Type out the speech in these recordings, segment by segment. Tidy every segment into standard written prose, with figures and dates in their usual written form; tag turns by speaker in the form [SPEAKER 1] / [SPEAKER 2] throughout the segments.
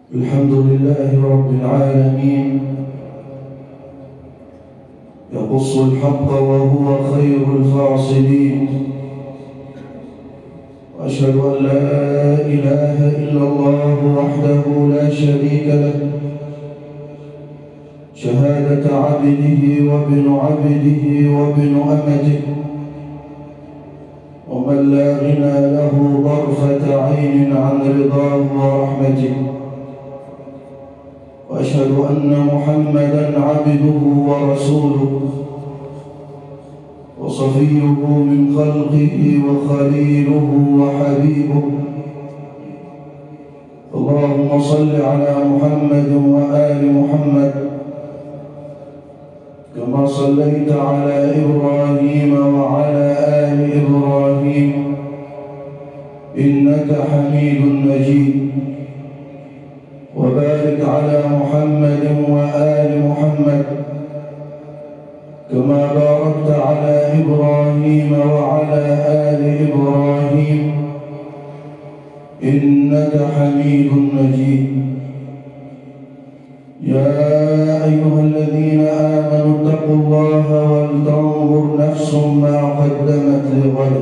[SPEAKER 1] الحمد لله رب العالمين، يقص الحق وهو خير الفاصلين، وأشهد أن لا إله إلا الله وحده لا شريك له، شهادة عبده وابن عبده وابن أمته، ومن لا غنى له طرفة عين عن رضاه ورحمته، وأشهد أن محمدًا عبده ورسوله وصفيه من خلقه وخليله وحبيبه. اللهم صل على محمد وآل محمد كما صليت على إبراهيم وعلى آل إبراهيم إنك حميد مجيد، وبارك على محمد وآل محمد كما باركت على إبراهيم وعلى آل إبراهيم إنك حميد مجيد. يا أيها الذين آمنوا اتقوا الله ولتنظر نفس ما قدمت لغد،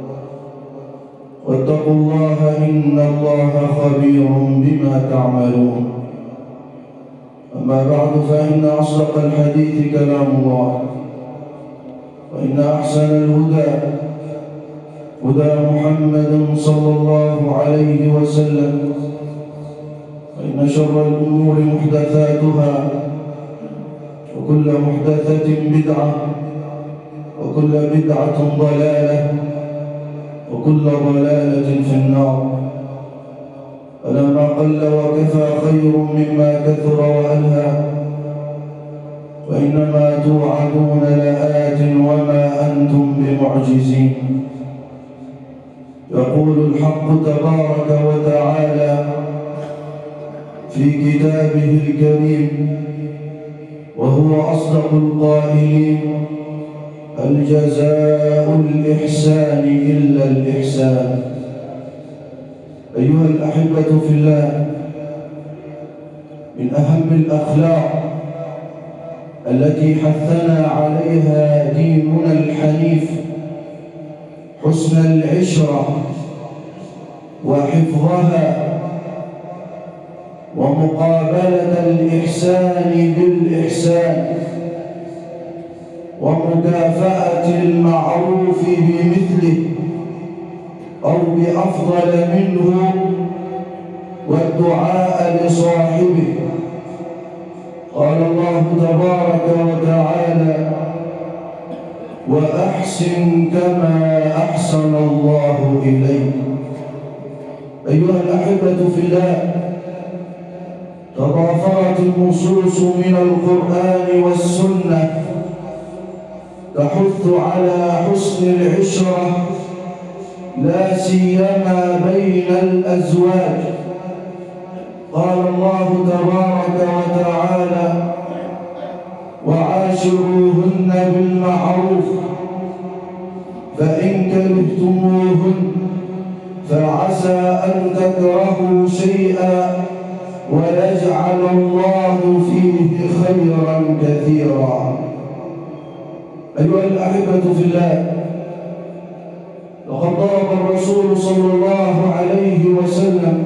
[SPEAKER 1] واتقوا الله إن الله خبير بما تعملون. أما بعد، فإن أصدق الحديث كلام الله، وإن أحسن الهدى هدى محمد صلى الله عليه وسلم، وإن شر الأمور محدثاتها، وكل محدثة بدعة، وكل بدعة ضلالة، وكل ضلالة في النار. ألا ما قل وكفى خير مما كثر وألهى، وإنما توعدون لآت وما أنتم بمعجزين. يقول الحق تبارك وتعالى في كتابه الكريم وهو أصدق القائلين: الجزاء الإحسان إلا الإحسان. أيها الأحبة في الله، من أهم الأخلاق التي حثنا عليها ديننا الحنيف حسن العشرة وحفظها ومقابلة الإحسان بالإحسان ومكافأة المعروف بمثله أو بأفضل منه، والدعاء لصاحبه. قال الله تبارك وتعالى: وأحسن كما أحسن الله إليك. أيها الأحبة في الله، تضافرت النصوص من القرآن والسنة تحث على حسن العشرة، لا سيما بين الأزواج. قال الله تبارك وتعالى: وعاشروهن بالمعروف، فإن كرهتموهن فعسى أن تكرهوا شيئا ويجعل الله فيه خيرا كثيرا. أيها الأحبة في الله، لقد ضرب الرسول صلى الله عليه وسلم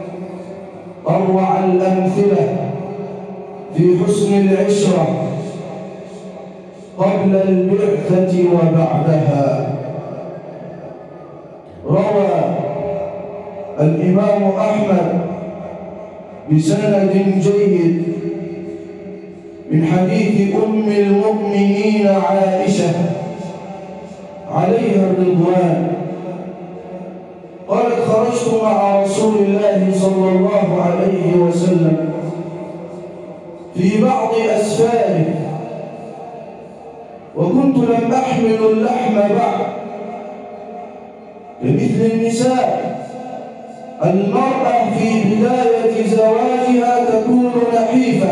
[SPEAKER 1] أروع الأمثلة في حسن العشرة قبل البعثة وبعدها. روى الإمام أحمد بسند جيد من حديث أم المؤمنين عائشة عليها الرضوان قالت: خرجت مع رسول الله صلى الله عليه وسلم في بعض أسفاره، وكنت لم أحمل اللحم بعد. كمثل النساء، المرأة في بداية زواجها تكون نحيفة.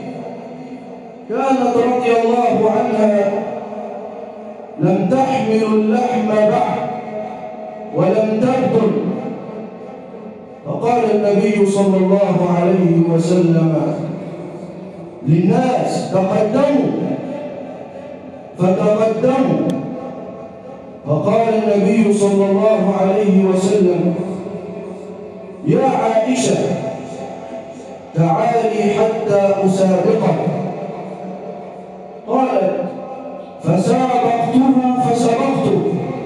[SPEAKER 1] كانت رضي الله عنها لم تحمل اللحم بعد ولم تبطل، فقال النبي صلى الله عليه وسلم للناس تقدموا، فتقدموا. فقال النبي صلى الله عليه وسلم يا عائشة تعالي حتى أسابقك. قالت فسابقته فسبقته.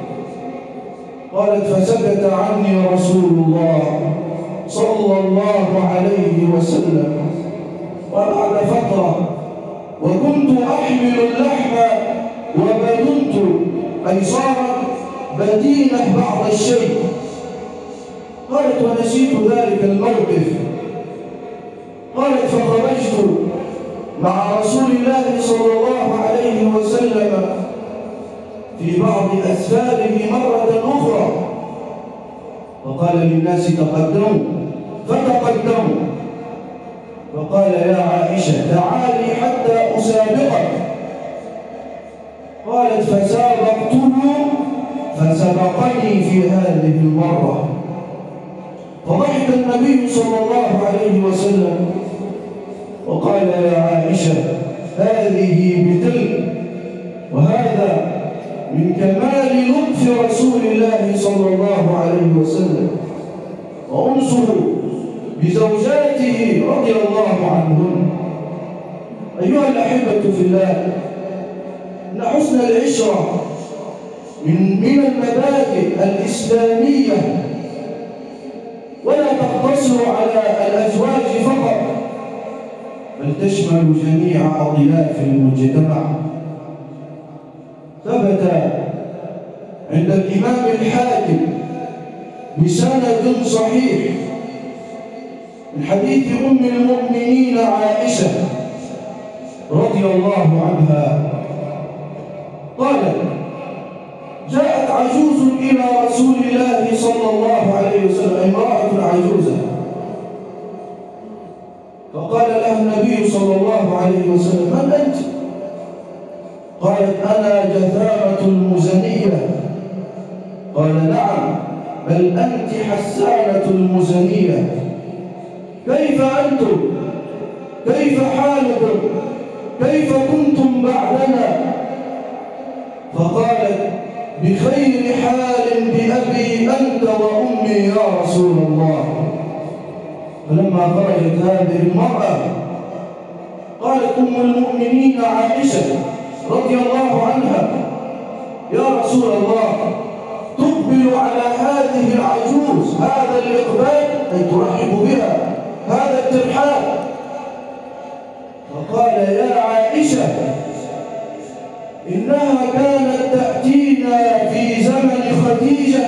[SPEAKER 1] قالت فسكت عني رسول الله صلى الله عليه وسلم. وبعد فترة وكنت أحمل اللحم وبدنت، أي صارت بدينة بعض الشيء. قالت ونسيت ذلك الموقف. قالت فخرجت مع رسول الله صلى الله عليه وسلم في بعض أسفاره مرة أخرى، فقال للناس تقدموا، فتقدموا. فقال يا عائشة تعالي حتى أسابقك. قالت فسابقته فسبقني في هذه المرة. فضحك النبي صلى الله عليه وسلم وقال يا عائشة هذه بتلك، وهذا من كمال لطف رسول الله صلى الله عليه وسلم وأنسه بزوجاته رضي الله عنهن. أيها الأحبة في الله، إن حسن العشرة من المبادئ الإسلامية، ولا تقتصر على الأزواج فقط، بل تشمل جميع أطياف المجتمع. ثبت عند الإمام الحاكم بسند صحيح من حديث أم المؤمنين عائشة رضي الله عنها قالت جاءت عجوز إلى رسول الله صلى الله عليه وسلم، امرأة عجوزة، فقال لها النبي صلى الله عليه وسلم من أنت؟ قالت أنا جثامة المزنية. قال نعم بل أنت حسانة المزنية. كيف أنتم؟ كيف حالكم؟ كيف كنتم بعدنا؟ فقالت بخير حال بأبي أنت وأمي يا رسول الله. فلما خرجت هذه المرأة قالت أم المؤمنين عائشة رضي الله عنها يا رسول الله تقبل على هذه العجوز هذا الإقبال، أي ترحب بها هذا الترحاب. فقال يا عائشة إنها كانت تأتينا في زمن خديجة،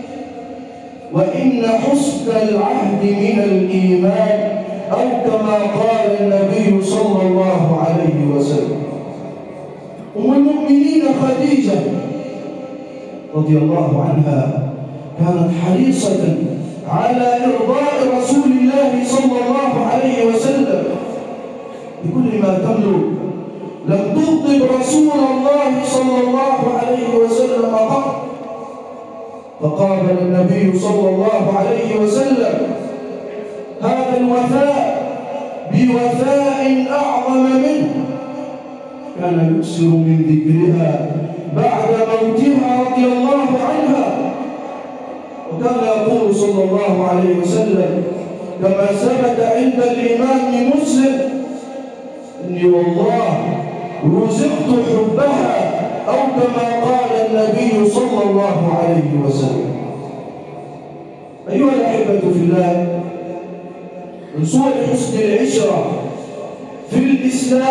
[SPEAKER 1] وإن حسن العهد من الإيمان، أو كما قال النبي صلى الله عليه وسلم. أم المؤمنين خديجة رضي الله عنها كانت حريصة على إرضاء رسول الله صلى الله عليه وسلم بكل ما تملك. لم تغضب رسول الله صلى الله عليه وسلم قط. فقابل النبي صلى الله عليه وسلم هذا الوفاء بوفاء أعظم منه، كان يكثر من ذكرها بعد موتها رضي الله عنها. وكان يقول صلى الله عليه وسلم كما ثبت عند الإمام مسلم إني والله رزقت حبها، أو كما قال النبي صلى الله عليه وسلم. أيها الأحبة في الله، من صور حسن العشرة في الإسلام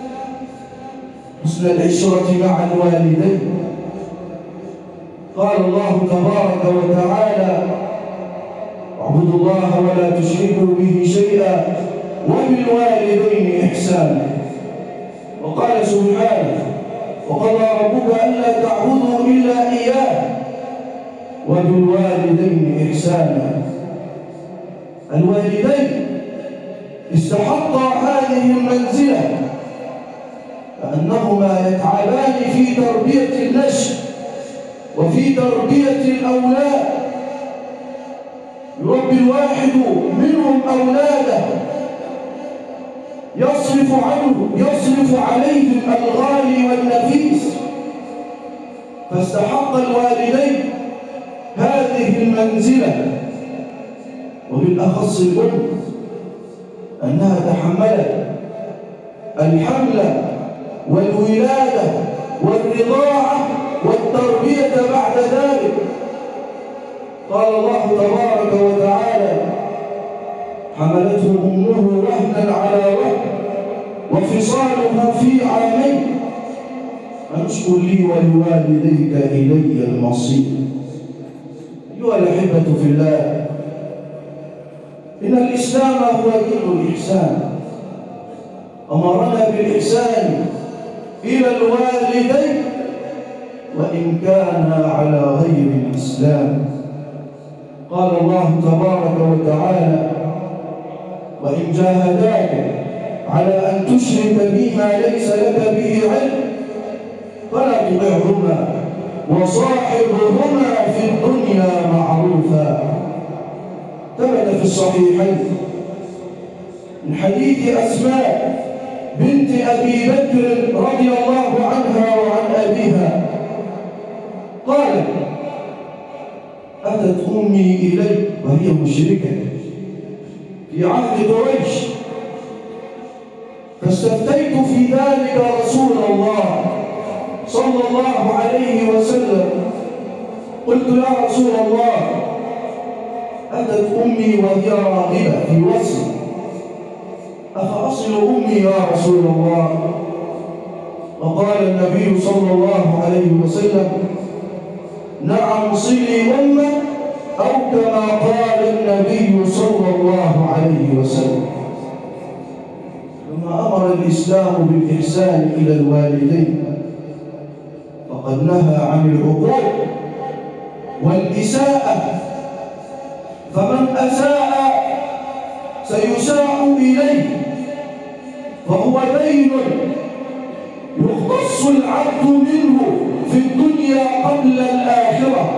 [SPEAKER 1] حسن العشرة مع الوالدين. قال الله تبارك وتعالى اعبدوا الله ولا تشركوا به شيئا وبالوالدين إحسانا. وقال سبحانه وقضى ربك ألا تعبدوا إلا إياه وبالوالدين إحسانا. الوالدين استحقا هذه المنزلة لأنهما يتعبان في تربية النشء وفي تربية الأولاد. يربي الواحد منهم أولاده يصرف عليهم الغالي والنفيس، فاستحق الوالدين هذه المنزلة، وبالأخص الأم أنها تحملت الحمل والولادة والرضاعة والتربية بعد ذلك. قال الله تبارك وتعالى: حملته أمه وهنا على وهن وفصاله في عامين أن اشكر لي ولوالديك إلي المصير. أيها الأحبة في الله، إن الإسلام هو دين الإحسان، أمرنا بالإحسان إلى الوالدين وإن كانا على غير الإسلام. قال الله تبارك وتعالى: وإن جاهداك على أن تشرك بي ما ليس لك به علم فلا تطعهما وصاحبهما في الدنيا معروفا. ثبت في الصحيحين من حديث أسماء بنت أبي بكر رضي الله عنها وعن أبيها قالت: أتت أمي إلي وهي مشركة في عهد قريش، فاستفتيت في ذلك رسول الله صلى الله عليه وسلم. قلت: يا رسول الله، أتت أمي وهي راغبة في وصل، أفأصل أمي يا رسول الله؟ وقال النبي صلى الله عليه وسلم: نعم، صلي أمك، أو كما قال النبي صلى الله عليه وسلم. كما أمر الإسلام بالإحسان إلى الوالدين، فقد نهى عن العقوق والإساءة، فمن أساء سيساء إليه، فهو دين يختص العبد منه في الدنيا قبل الآخرة.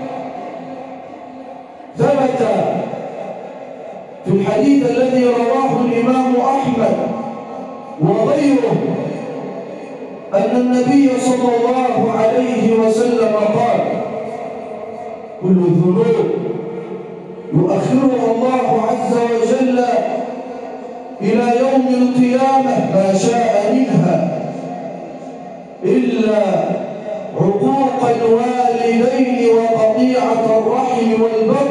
[SPEAKER 1] ثبت في الحديث الذي رواه الإمام أحمد وغيره أن النبي صلى الله عليه وسلم قال: كل الذنوب يؤخرها الله عز وجل إلى يوم القيامة ما شاء منها إلا عقوق الوالدين وقطيعة الرحم والبر،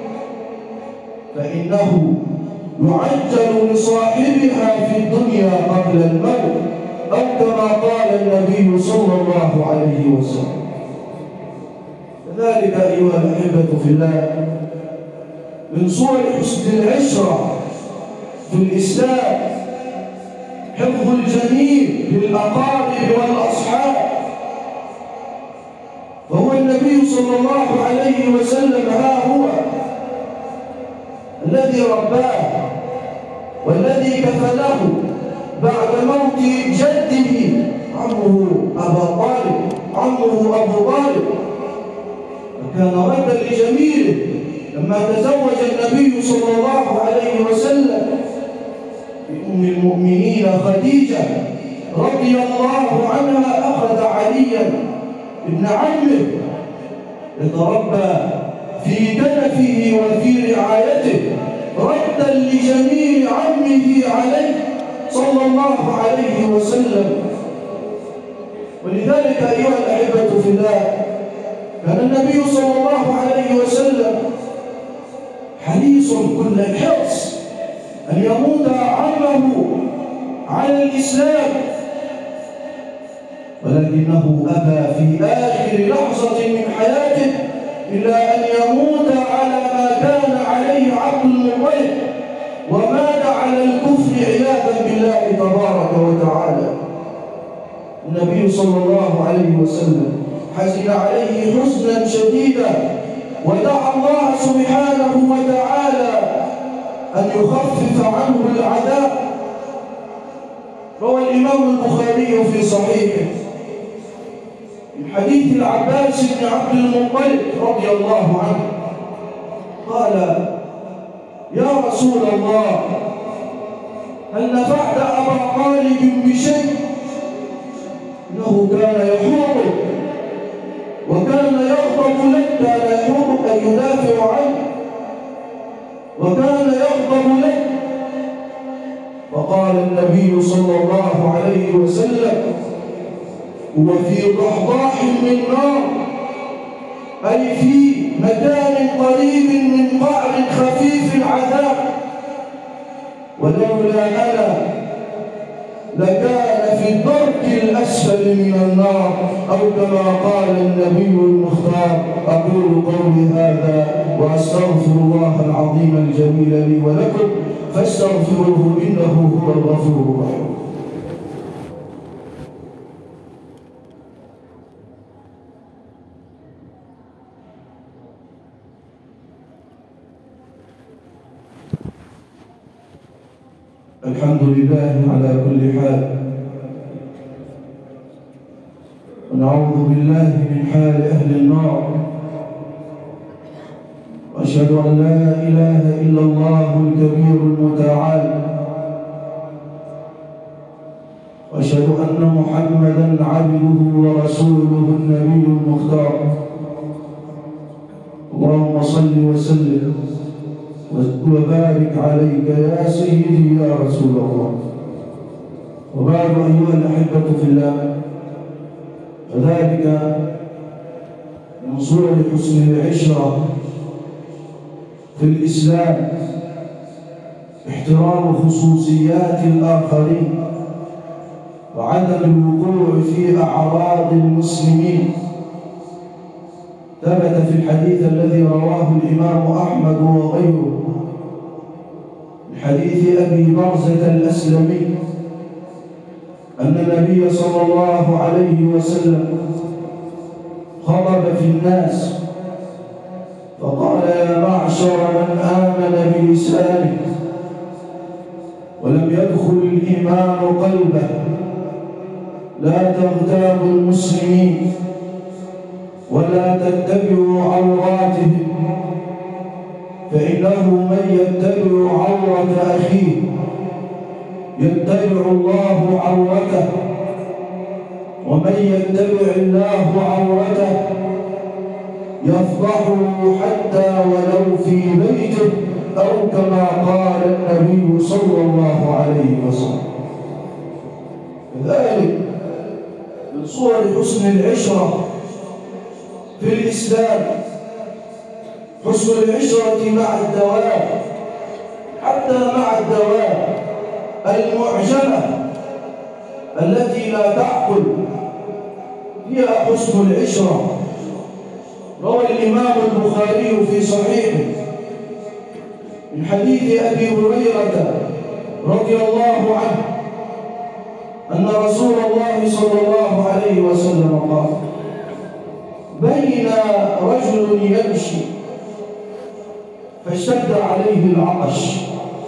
[SPEAKER 1] فإنه يعجل لصاحبها في الدنيا قبل الموت، أو كما قال النبي صلى الله عليه وسلم. كذلك أيها الأحبة في الله، من صور حسن العشرة في الإسلام حفظ الجميل للأقارب والأصحاب، فهو النبي صلى الله عليه وسلم ها هو الذي رباه والذي كفله بعد موت جده عمه أبو طالب، وكان ردا لجميله لما تزوج النبي صلى الله عليه وسلم بأم المؤمنين خديجة رضي الله عنها، أخذ عليا ابن عمه يتربى في كنفه وفي رعايته ردا لجميل عمه عليه صلى الله عليه وسلم. ولذلك أيها الأحبة في الله، كان النبي صلى الله عليه وسلم حريص كل الحرص أن يموت عمه على الإسلام، ولكنه أبى في آخر لحظة من حياته إلا أن يموت على ما كان عليه عبد المطلب، ومات على الكفر عياذا بالله تبارك وتعالى. النبي صلى الله عليه وسلم حزن عليه حزنا شديدا، ودعا الله سبحانه وتعالى أن يخفف عنه العذاب. روى الإمام البخاري في صحيحه من حديث العباس بن عبد المطلب رضي الله عنه قال: يا رسول الله هل نفعت أبا طالب بشيء؟ إنه كان يحوطك وكان يغضب لك، كان يحوطك أن يدافع عنك وكان يغضب لك. فقال النبي صلى الله عليه وسلم: هو في ضحضاح من نار، أي في مكان قريب من قعر خفيف العذاب، ولولا أنا لكان في الدرك الأسفل من النار، أو كما قال النبي المختار. أقول قولي هذا وأستغفر الله العظيم الجليل لي ولكم فاستغفروه إنه هو الغفور الرحيم. الحمد لله على كل حال، ونعوذ بالله من حال أهل النار، وأشهد أن لا إله إلا الله الكبير المتعال، وأشهد أن محمدًا عبده ورسوله النبي المختار. اللهم صل وسلم وبارك عليك يا سيدي يا رسول الله. وبعد أيها الأحبة في الله، فذلك من صور حسن العشرة في الإسلام احترام خصوصيات الآخرين وعدم الوقوع في أعراض المسلمين. ثبت في الحديث الذي رواه الإمام أحمد وغيره من حديث أبي برزة الأسلمي أن النبي صلى الله عليه وسلم خطب في الناس فقال: يا معشر من آمن بلسانه ولم يدخل الإيمان قلبه، لا تغتابوا المسلمين ولا تتبعوا عوراتهم، فإنه من يتبع عورة أخيه يتبع الله عورته، ومن يتبع الله عورته يفضحه حتى ولو في بيته، أو كما قال النبي صلى الله عليه وسلم. كذلك من صور حسن العشرة في الإسلام حسن العشرة مع الدواب، حتى مع الدواب المعجمة التي لا تعقل فيها حسن العشرة. روى الإمام البخاري في صحيحه من حديث أبي هريرة رضي الله عنه أن رسول الله صلى الله عليه وسلم قال: بين رجل يمشي فاشتد عليه العطش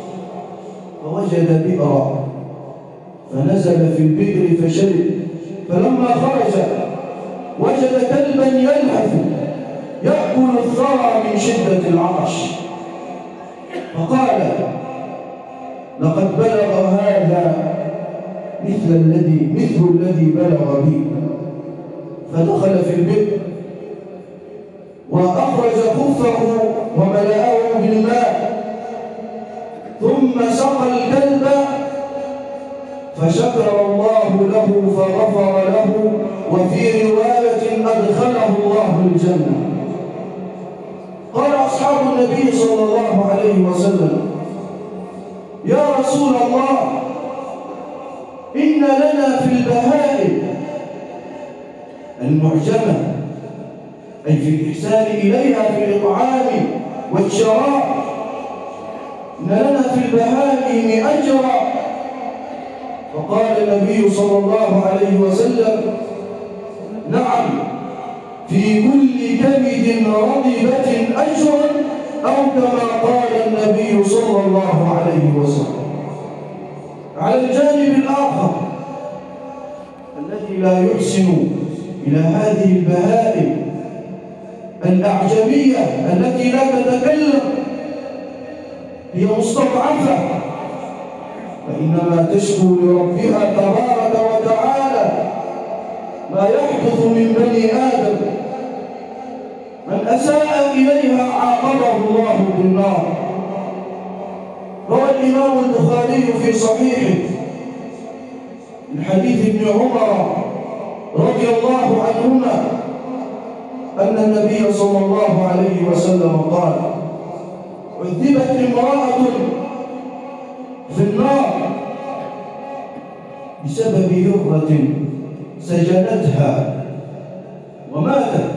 [SPEAKER 1] فوجد بئرا فنزل في البئر فشرب، فلما خرج وجد كلبا يلهث يأكل الثرى من شدة العطش، فقال: لقد بلغ هذا مثل الذي بلغ بي، فدخل في البئر وأخرج خفه وملأه بالماء، ثم سقى الكلب فشكر الله له فغفر له، وفي رواية أدخله الله الجنة. قال أصحاب النبي صلى الله عليه وسلم: يا رسول الله، إن لنا في البهائم المعجمة، أي في الإحسان إليها في الإطعام والشراب، إن لنا في البهائم أجرا. فقال النبي صلى الله عليه وسلم: نعم، في كل كبد رطبة أجر، أو كما قال النبي صلى الله عليه وسلم. على الجانب الآخر الذي لا يحسن إلى هذه البهائم الأعجمية التي لا تتكلم، هي مستضعفة، فإنما تشكو لربها تبارك وتعالى ما يحدث من بني آدم. من أساء إليها عاقبه الله بالنار. روى الإمام البخاري في صحيحه من حديث ابن عمر رضي الله عنهما أن النبي صلى الله عليه وسلم قال: عذبت امرأة في النار بسبب هرة سجنتها وماتت،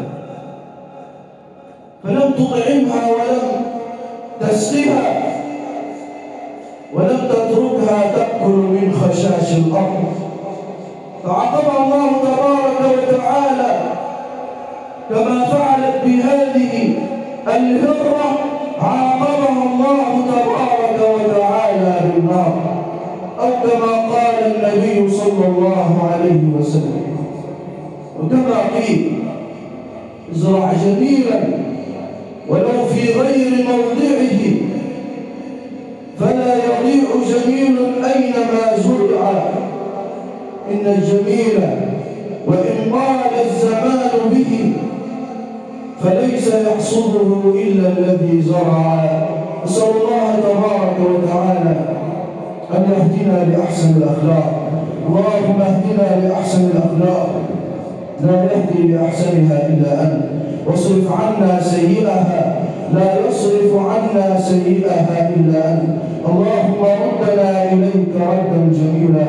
[SPEAKER 1] فلم تطعمها ولم تسقها ولم تتركها تأكل من خشاش الأرض، فعاقبها الله تبارك وتعالى كما فعلت بهذه الهرة، عاقبها الله تبارك وتعالى بالنار، أو كما قال النبي صلى الله عليه وسلم. وكما قيل: ازرع جميلا ولو في غير موضعه فلا يضيع جميل أينما زرع، إن الجميل وإن طال الزمان به فليس يحصده إلا الذي زرع. أسأل الله تبارك وتعالى أن يهدنا لأحسن الأخلاق. اللهم اهدنا لأحسن الأخلاق، لا يهدي لأحسنها إلا أنت، واصرف عنا سيئها، لا يصرف عنا سيئها إلا أنت. اللهم ردنا إليك ردا جميلا.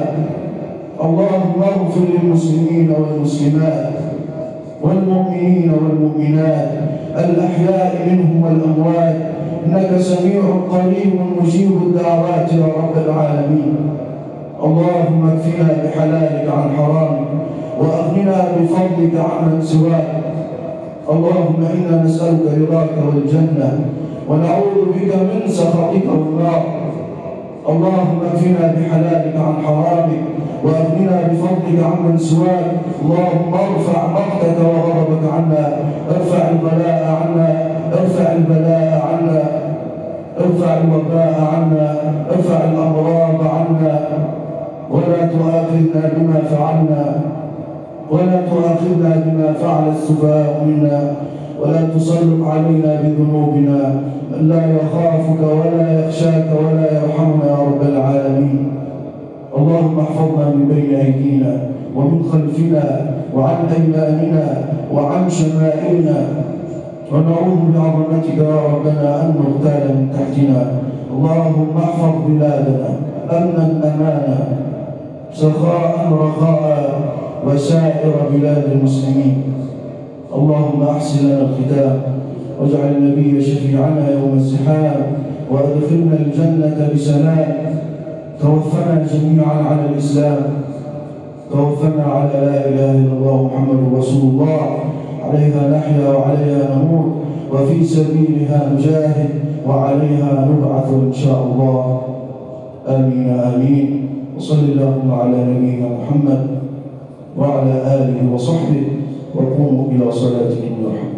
[SPEAKER 1] اللهم اغفر للمسلمين والمسلمات والمؤمنين والمؤمنات الأحياء منهم والأموات، إنك سميع قريب مجيب الدعوات يا رب العالمين. اللهم اكفنا بحلالك عن حرامك، وأغننا بفضلك عمن سواك. اللهم إنا نسألك رضاك والجنة، ونعوذ بك من سخطك والنار. اللهم اكفنا بحلالك عن حرامك، وأغننا بفضلك عمن سواك. اللهم ارفع مقتك وغضبك عنا، ارفع البلاء عنا، ارفع البلاء عنا، ارفع الوباء عنا، ارفع الأمراض عنا، ولا تؤاخذنا بما فعلنا، ولا تؤاخذنا بما فعل السفهاء منا، ولا تسلط علينا بذنوبنا من لا يخافك ولا يخشاك ولا يرحمنا يا رب العالمين. اللهم احفظنا من بين أيدينا ومن خلفنا وعن أيماننا وعن شمائلنا، ونعوذ بعظمتك يا ربنا أن نغتال من تحتنا. اللهم احفظ بلادنا أمنا أمانا، سخاء رخاء، وسائر بلاد المسلمين. اللهم أحسن لنا الختام، واجعل النبي شفيعنا يوم الزحام، وادخلنا الجنة بسلام. توفنا جميعا على الإسلام، توفنا على لا إله إلا الله محمد رسول الله، عليها نحيا وعليها نموت، وفي سبيلها نجاهد وعليها نبعث إن شاء الله. آمين آمين. وصل اللهم على نبينا محمد وعلى آله وصحبه، وقوموا إلى صلاتكم يرحمكم.